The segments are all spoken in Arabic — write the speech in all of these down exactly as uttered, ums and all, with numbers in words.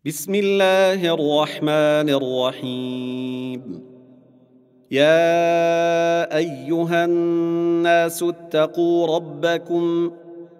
بسم الله الرحمن الرحيم. يا أيها الناس اتقوا ربكم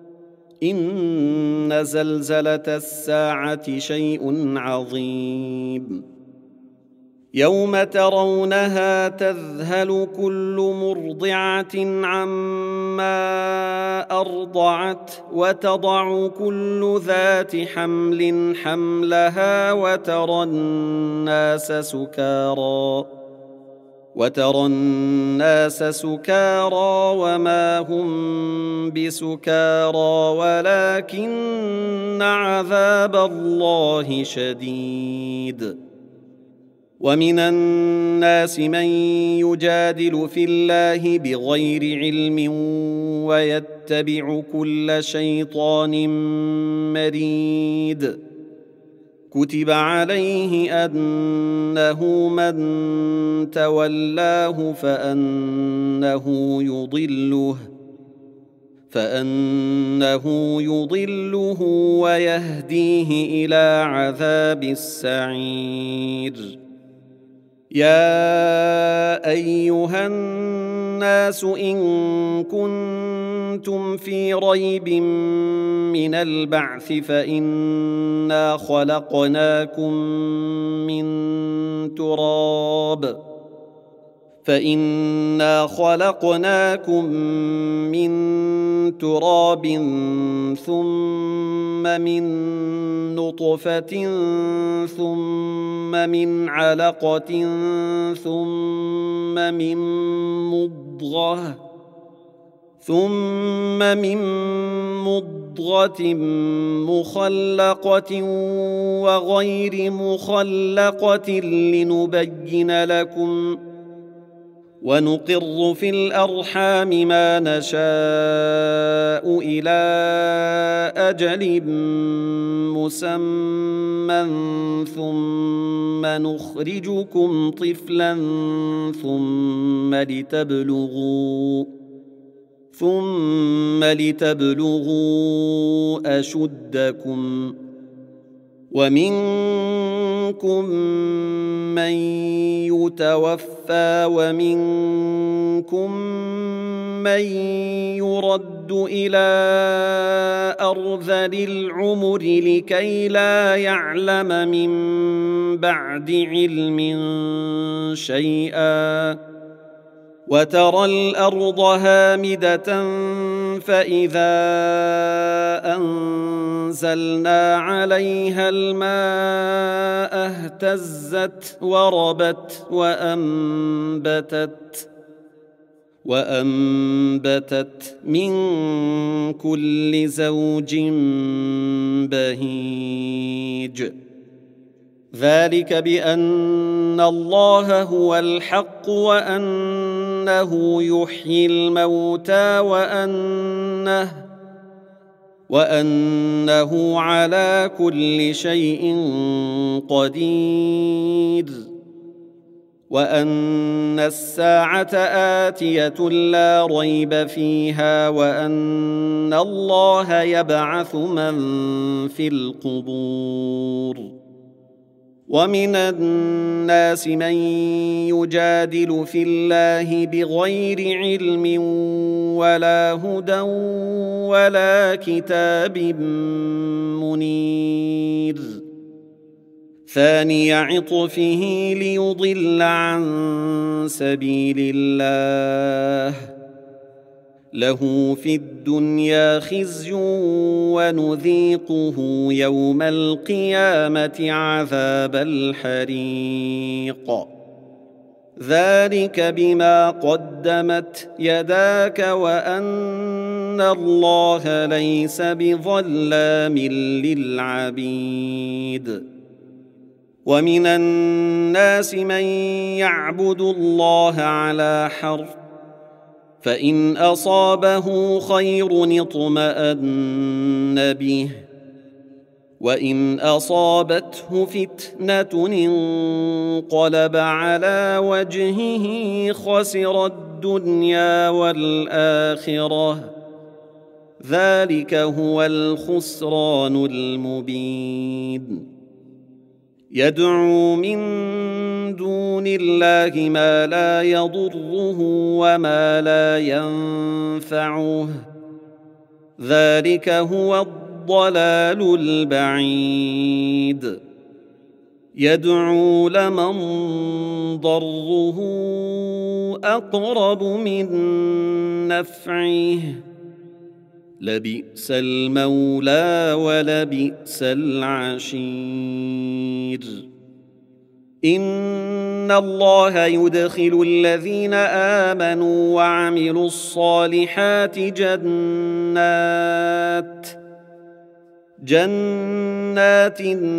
إن زلزلة الساعة شيء عظيم يوم ترونها تذهل كل مرضعة عما أرضعت وتضع كل ذات حمل حملها وترى الناس سكارى وترى الناس سكارى وما هم بسكارى ولكن عذاب الله شديد. ومن الناس من يجادل في الله بغير علم ويتبع كل شيطان مريد. كتب عليه أنه من تولاه فأنه يضله فأنه يضله ويهديه إلى عذاب السعير. يا أيها الناس إن كنتم في ريب من البعث فإنا خلقناكم من تراب فإنا خلقناكم من تراب ثم من نطفة ثم من علقة ثم من مضغة ثم من مضغة مخلقة وغير مخلقة لنبين لكم ونقر في الأرحام ما نشاء إلى أجل مسمى ثم نخرجكم طفلا ثم لتبلغوا ثم لتبلغوا أشدكم ومنكم من يتوفى ومنكم من يرد إلى أرذل العمر لكي لا يعلم من بعد علم شيئا. وترى الأرض هامدة فإذا أنزلنا عليها الماء اهتزت وربت وأنبتت وأنبتت من كل زوج بهيج. ذلك بأن الله هو الحق وأنه يحيي الموتى وأنه وأنه على كل شيء قدير وأن الساعة آتية لا ريب فيها وأن الله يبعث من في القبور. ومن الناس من يجادل في الله بغير علم ولا هدى ولا كتاب منير. ثاني عطفه ليضل عن سبيل الله له في الدنيا خزي ونذيقه يوم القيامة عذاب الحريق. ذلك بما قدمت يداك وأن الله ليس بظلام للعبيد. ومن الناس من يعبد الله على حرف فإن أصابه خير اطمأن به وإن أصابته فتنة انقلب على وجهه خسر الدنيا والآخرة ذلك هو الخسران المبين. يدعو من دون الله ما لا يضره وما لا ينفعه ذلك هو الضلال البعيد يدعو لمن ضره أقرب من نفعه لبئس المولى ولبئس العشير إن الله يدخل الذين آمنوا وعملوا الصالحات جنات جنات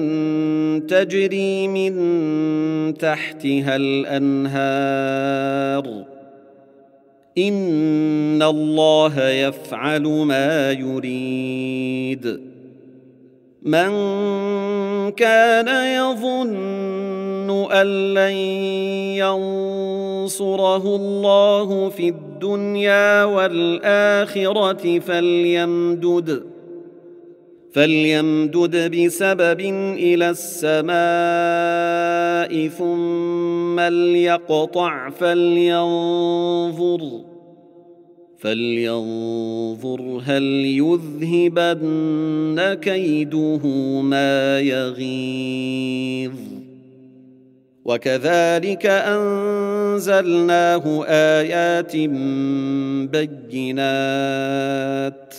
تجري من تحتها الأنهار إن الله يفعل ما يريد من كان يظن أن لن ينصره الله في الدنيا والآخرة فليمدد فليمدد بسبب إلى السماء ثم ليقطع فلينظر فلينظر هل يذهبن كيده ما يغيظ وكذلك أنزلناه آيات بينات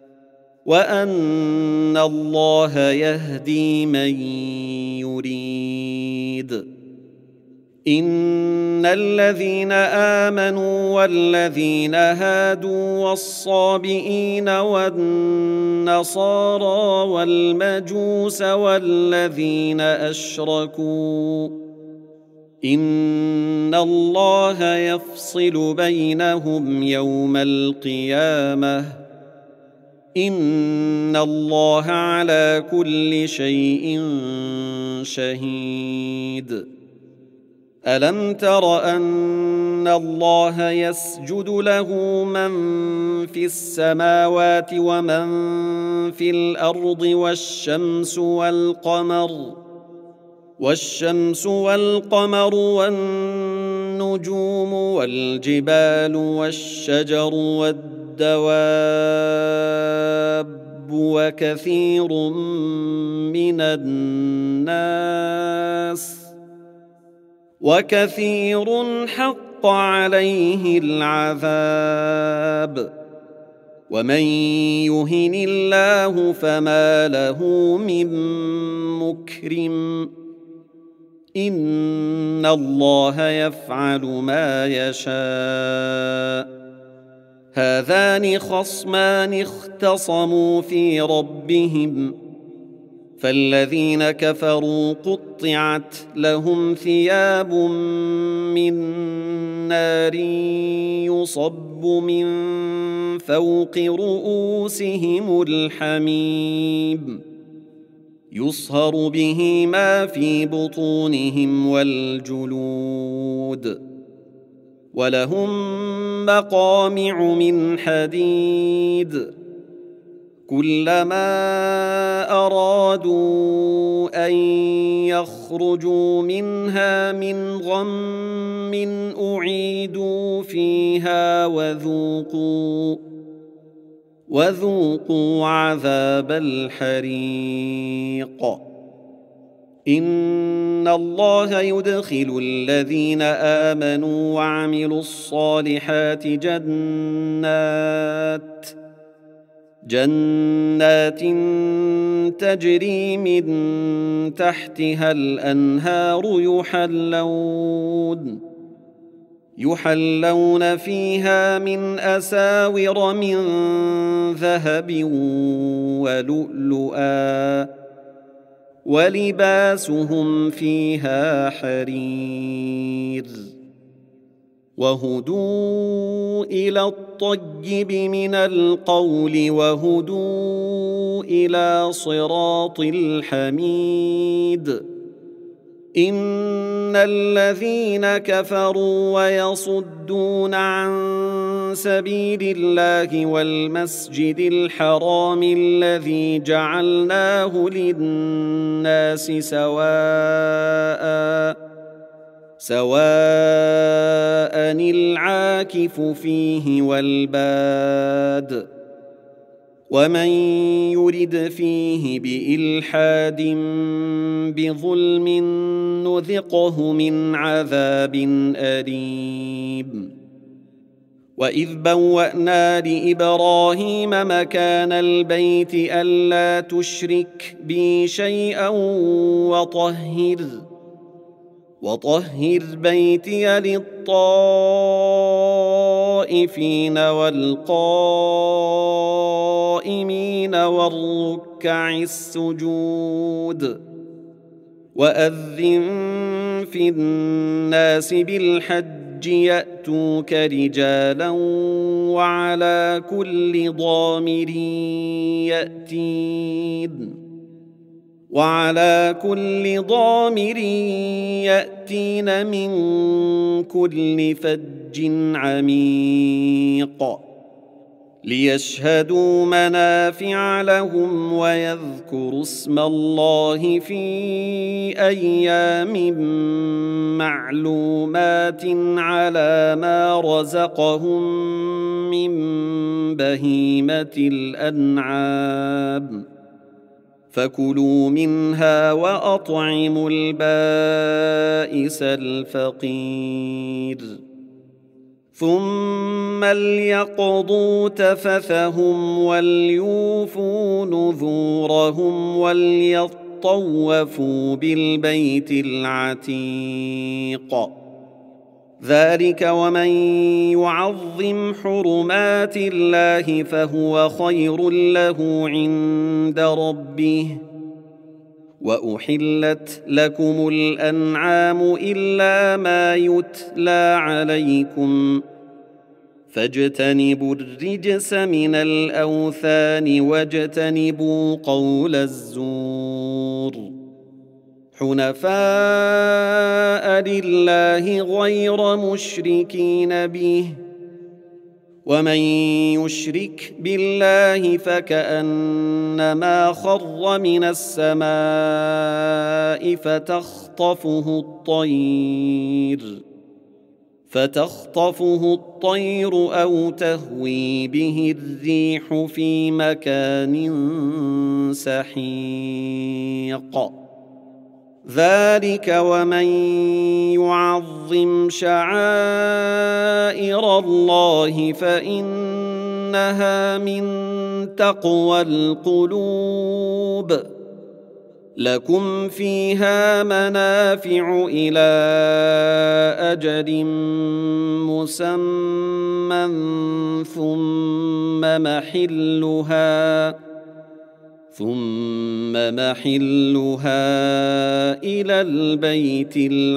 وأن الله يهدي من يريد إن الذين آمنوا والذين هادوا والصابئين والنصارى والمجوس والذين أشركوا إن الله يفصل بينهم يوم القيامة إن الله على كل شيء شهيد ألم تر أن الله يسجد له من في السماوات ومن في الأرض والشمس والقمر والشمس والقمر والنجوم والجبال والشجر والدواب وكثير من الناس وكثير حق عليه العذاب ومن يهن الله فما له من مكرم إن الله يفعل ما يشاء هذان خصمان اختصموا في ربهم فالذين كفروا قطعت لهم ثياب من نار يصب من فوق رؤوسهم الحميم يصهر به ما في بطونهم والجلود ولهم مقامع من حديد كلما أرادوا أن يخرجوا منها من غم أعيدوا فيها وذوقوا وذوقوا عذاب الحريق إن الله يدخل الذين آمنوا وعملوا الصالحات جنات جنات تجري من تحتها الأنهار يحلون يحلون فيها من أساور من ذهب ولؤلؤا ولباسهم فيها حرير وهدوا إلى الطيب من القول وهدوا إلى صراط الحميد إن الذين كفروا ويصدون عن سبيل الله والمسجد الحرام الذي جعلناه للناس سواء سواء العاكف فيه والباد ومن يرد فيه بإلحاد بظلم نذقه من عذاب أليم وإذ بوأنا لإبراهيم مكان البيت ألا تشرك بي شيئا وطهر وطهر بيتي للطائفين والقائمين والركع السجود وأذن في الناس بالحج يأتوك رجالا وعلى كل ضامر يأتين وعلى كل ضامر يأتين من كل فج عميق ليشهدوا منافع لهم ويذكروا اسم الله في أيام معلومات على ما رزقهم من بهيمة الأنعام فكلوا منها وأطعموا البائس الفقير ثم ليقضوا تفثهم وليوفوا نذورهم وليطوفوا بالبيت العتيق ذلك ومن يعظم حرمات الله فهو خير له عند ربه وأحلت لكم الأنعام إلا ما يتلى عليكم فاجتنبوا الرجس من الأوثان واجتنبوا قول الزور حنفاء لله غير مشركين به ومن يشرك بالله فكأنما خر من السماء فتخطفه الطير فتخطفه الطير أو تهوي به الريح في مكان سحيق ذلك ومن يعظم شعائر الله فإنها من تقوى القلوب لكم فيها منافع إلى أجل مسمى ثم محلها ثم محلها إلى البيت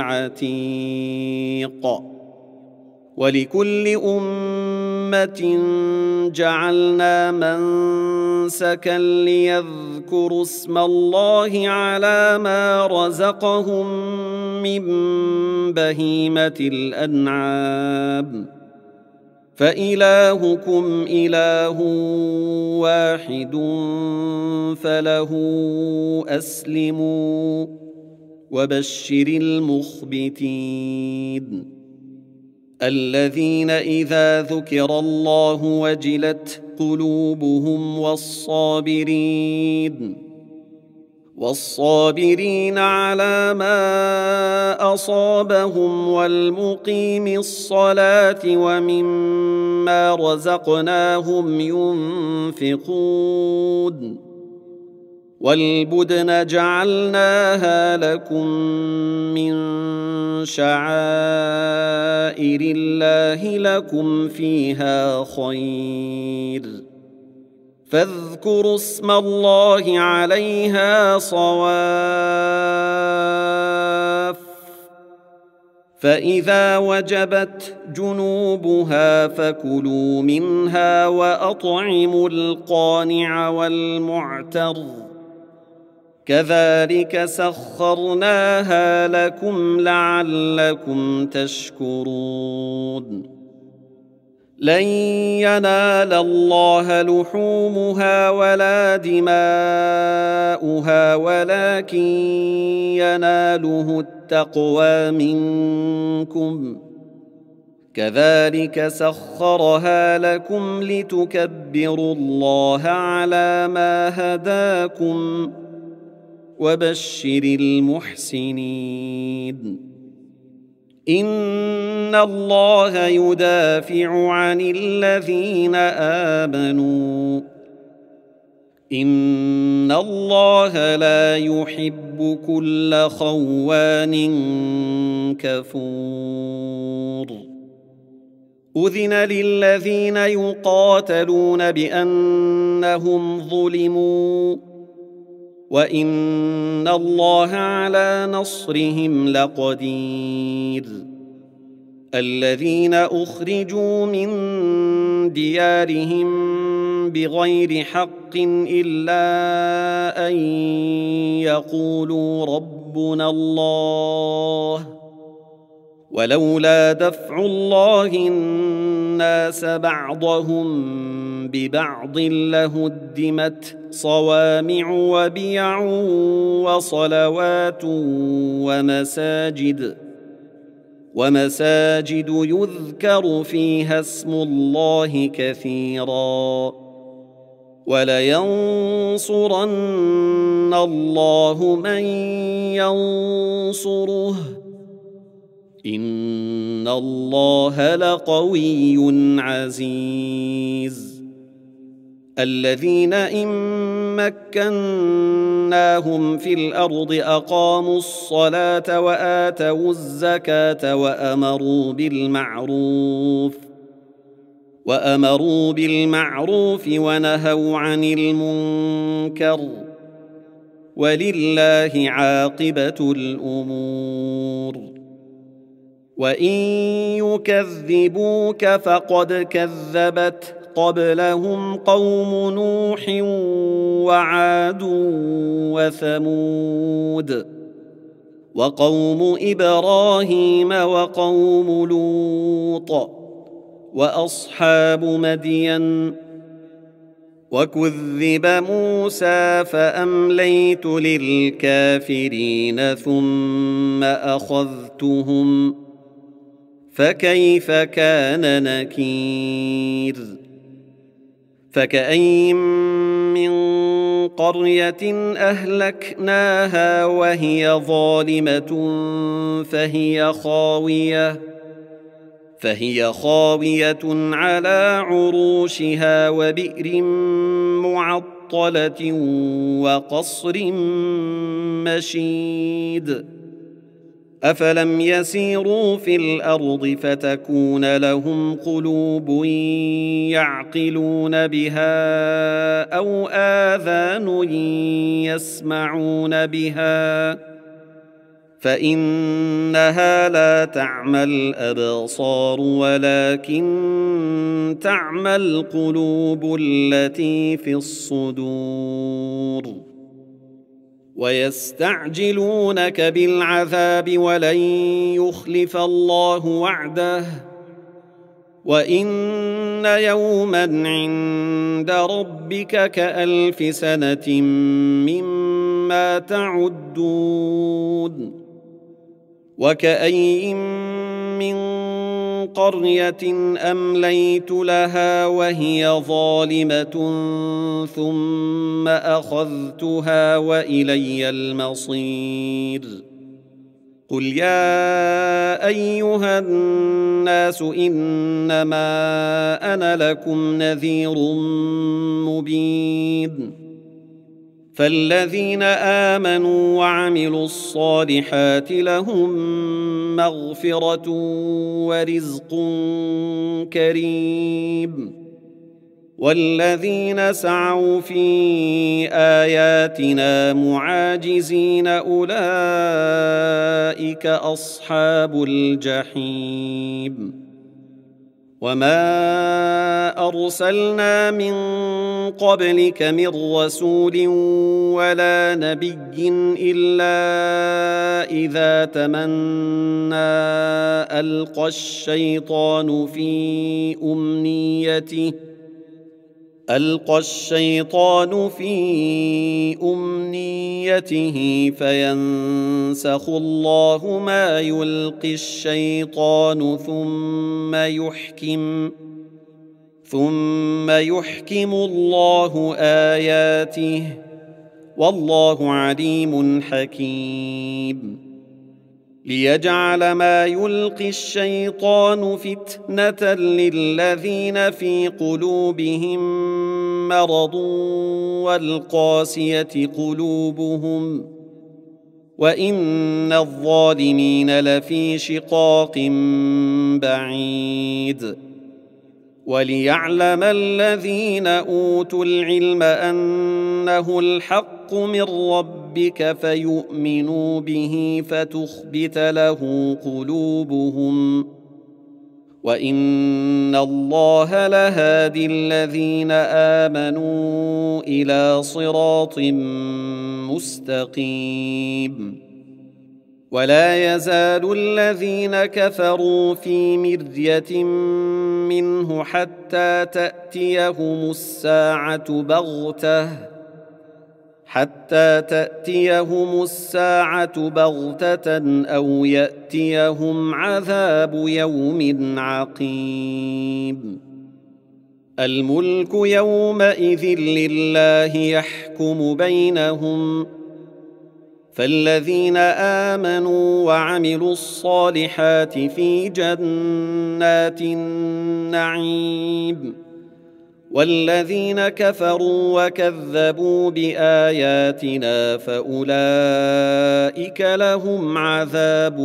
العتيق ولكل أمة جعلنا منسكا ليذكروا اسم الله على ما رزقهم من بهيمة الأنعام فإلهكم إله واحد فله أسلموا وبشر المخبتين الذين إذا ذكر الله وجلت قلوبهم والصابرين والصابرين على ما أصابهم والمقيم الصلاة ومما رزقناهم ينفقون والبدن جعلناها لكم من شعائر الله لكم فيها خير فاذكروا اسم الله عليها صواف فإذا وجبت جنوبها فكلوا منها وأطعموا القانع والمعتر كذلك سخرناها لكم لعلكم تشكرون لن ينال الله لحومها ولا دماؤها ولكن يناله التقوى منكم كذلك سخرها لكم لتكبروا الله على ما هداكم وبشر المحسنين إن الله يدافع عن الذين آمنوا إن الله لا يحب كل خوان كفور أذن للذين يقاتلون بأنهم ظلموا وإن الله على نصرهم لقدير الذين أخرجوا من ديارهم بغير حق إلا أن يقولوا ربنا الله ولولا دفع الله الناس بعضهم ببعض لهدمت صوامع وبيع وصلوات ومساجد ومساجد يذكر فيها اسم الله كثيرا ولينصرن الله من ينصره إن الله لقوي عزيز الذين إن مكناهم في الأرض أقاموا الصلاة وآتوا الزكاة وأمروا بالمعروف وأمروا بالمعروف ونهوا عن المنكر ولله عاقبة الأمور وإن يكذبوك فقد كذبت قبلهم قوم نوح وعاد وثمود وقوم إبراهيم وقوم لوط وأصحاب مدين وكذب موسى فأمليت للكافرين ثم أخذتهم فكيف كان نكير فكأين من قرية أهلكناها وهي ظالمة فهي خاوية فهي خاوية على عروشها وبئر معطلة وقصر مشيد أفلم يسيروا في الأرض فتكون لهم قلوب يعقلون بها أو آذان يسمعون بها فإنها لا تعمى الأبصار ولكن تعمى القلوب التي في الصدور ويستعجلونك بالعذاب ولن يخلف الله وعده وإن يوما عند ربك كألف سنة مما تعدون وكأين من قرية أمليت لها وهي ظالمة ثم أخذتها وإلي المصير قل يا أيها الناس إنما أنا لكم نذير مبين فالذين آمنوا وعملوا الصالحات لهم مغفرة ورزق كريم والذين سعوا في آياتنا معاجزين أولئك أصحاب الجحيم وما أرسلنا من قبلك من رسول ولا نبي إلا إذا تمنى ألقى الشيطان في أمنيته ألقى الشيطان في أمنيته فينسخ الله ما يلقي الشيطان ثم يحكم ثم يحكم الله آياته والله عليم حكيم ليجعل ما يلقي الشيطان فتنة للذين في قلوبهم مرض والقاسية قلوبهم وإن الظالمين لفي شقاق بعيد وليعلم الذين أوتوا العلم أنه الحق من ربك فيؤمنوا به فتخبت له قلوبهم وإن الله لهادي الذين آمنوا إلى صراط مستقيم ولا يزال الذين كفروا في مرية منه حتى تأتيهم الساعة بغتة حتى تأتيهم الساعة بغتة أو يأتيهم عذاب يوم عقيم الملك يومئذ لله يحكم بينهم فالذين آمنوا وعملوا الصالحات في جنات النعيم والذين كفروا وكذبوا بآياتنا فأولئك لهم عذاب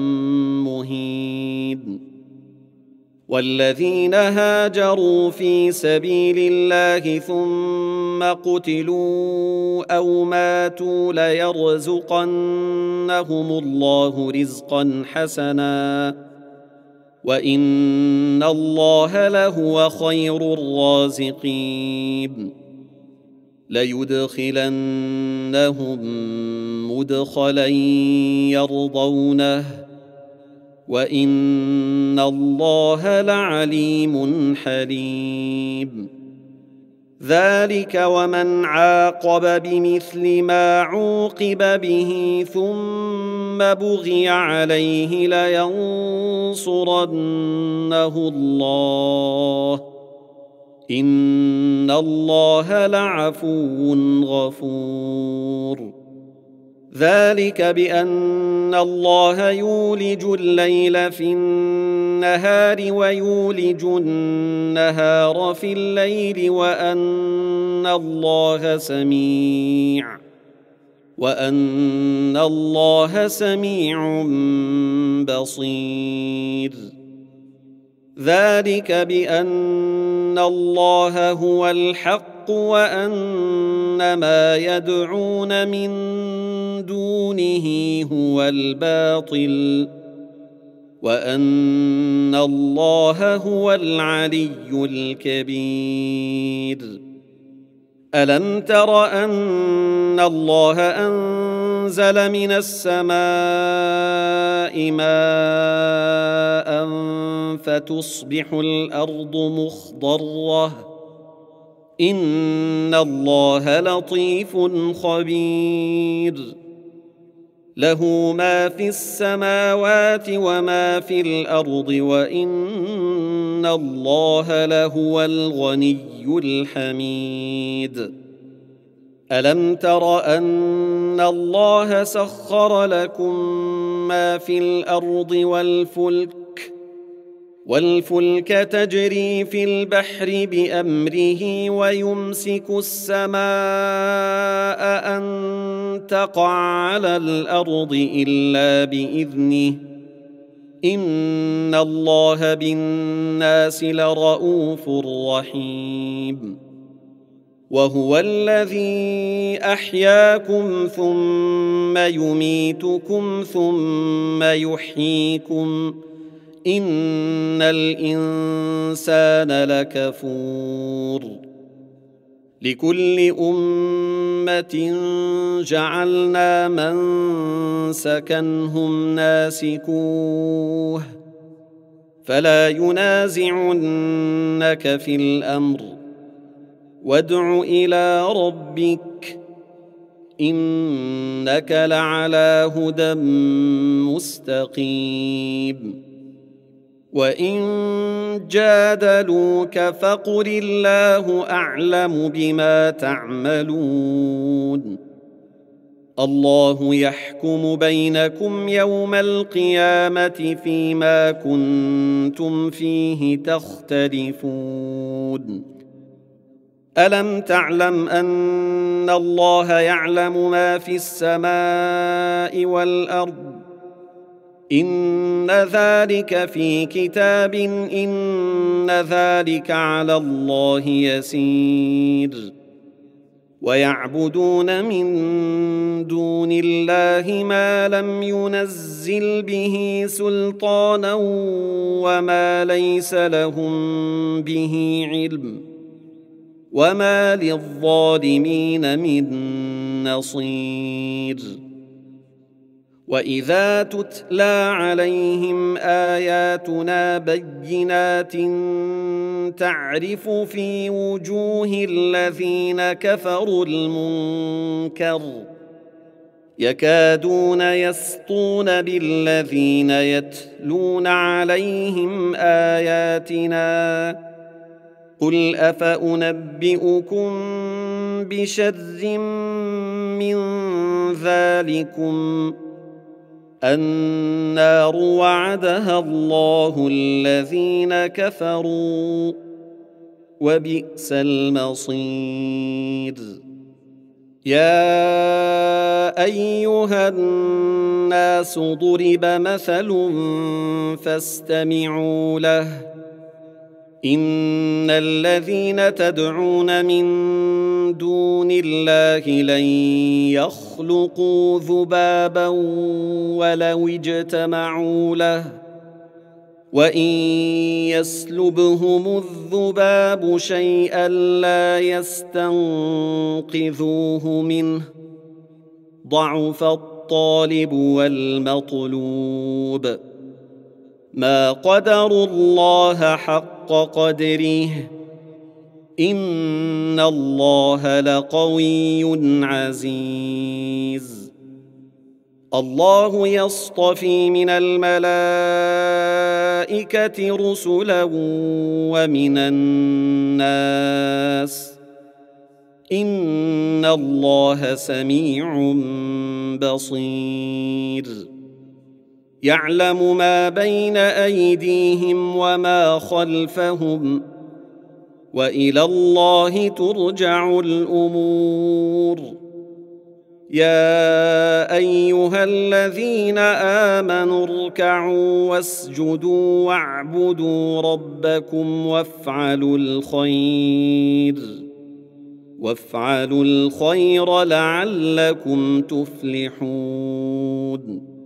مهين والذين هاجروا في سبيل الله ثم قتلوا أو ماتوا ليرزقنهم الله رزقا حسنا وإن الله لهو خير الرازقين ليدخلنهم مدخلا يرضونه وإن الله لعليم حليم ذلك ومن عاقب بمثل ما عوقب به ثم بغي عليه لينصرنه الله إن الله لعفو غفور ذلك بأن الله يولج الليل في النهار ويولج النهار في الليل وأن الله سميع وأن الله سميع بصير ذلك بأن الله هو الحق وأن ما يدعون من دونه هو الباطل وأن الله هو العلي الكبير ألم تر أن الله أنزل من السماء ماء فتصبح الأرض مخضرة إن الله لطيف خبير له ما في السماوات وما في الأرض وإن الله لهو الغني الحميد ألم تر أن الله سخر لكم ما في الأرض والفلك والفلك تجري في البحر بأمره ويمسك السماء أن تقع على الأرض إلا بإذنه إن الله بالناس لرءوف رحيم وهو الذي أحياكم ثم يميتكم ثم يحييكم إن الإنسان لكفور لكل أمة جعلنا منسكا هم ناسكوه فلا ينازعنك في الأمر وادع إلى ربك إنك لعلى هدى مستقيم وإن جادلوك فقل الله أعلم بما تعملون الله يحكم بينكم يوم القيامة فيما كنتم فيه تختلفون ألم تعلم أن الله يعلم ما في السماء والأرض إن ذلك في كتاب إن ذلك على الله يسير ويعبدون من دون الله ما لم ينزل به سلطانا وما ليس لهم به علم وما للظالمين من نصير وإذا تتلى عليهم آياتنا بينات تعرف في وجوه الذين كفروا المنكر يكادون يسطون بالذين يتلون عليهم آياتنا قل أفأنبئكم بشر من ذلكم النار وعدها الله الذين كفروا وبئس المصير يا أيها الناس ضرب مثل فاستمعوا له إن الذين تدعون من دون الله لن يخلقوا ذبابا ولو اجتمعوا له وإن يسلبهم الذباب شيئا لا يستنقذوه منه ضعف الطالب والمطلوب ما قدروا الله حق قدره إن الله لقوي عزيز الله يصطفي من الملائكة رسلا ومن الناس إن الله سميع بصير يعلم ما بين أيديهم وما خلفهم وإلى الله ترجع الأمور يا أيها الذين آمنوا اركعوا واسجدوا واعبدوا ربكم وافعلوا الخير وافعلوا الخير لعلكم تفلحون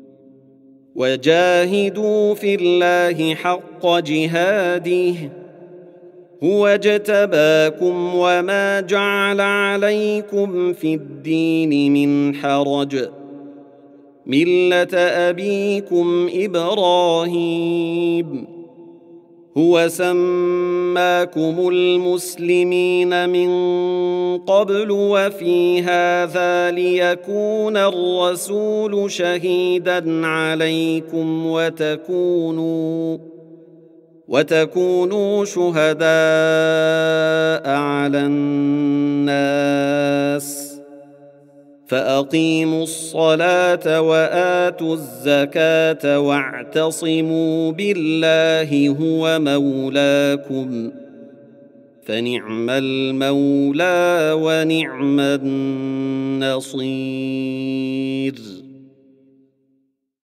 وجاهدوا في الله حق جهاده هو اجتباكم وما جعل عليكم في الدين من حرج ملة أبيكم إبراهيم هو سماكم المسلمين من قبل وفي هذا ليكون الرسول شهيدا عليكم وتكونوا وتكونوا شهداء على الناس فأقيموا الصلاة وآتوا الزكاة واعتصموا بالله هو مولاكم فنعم المولى ونعم النصير.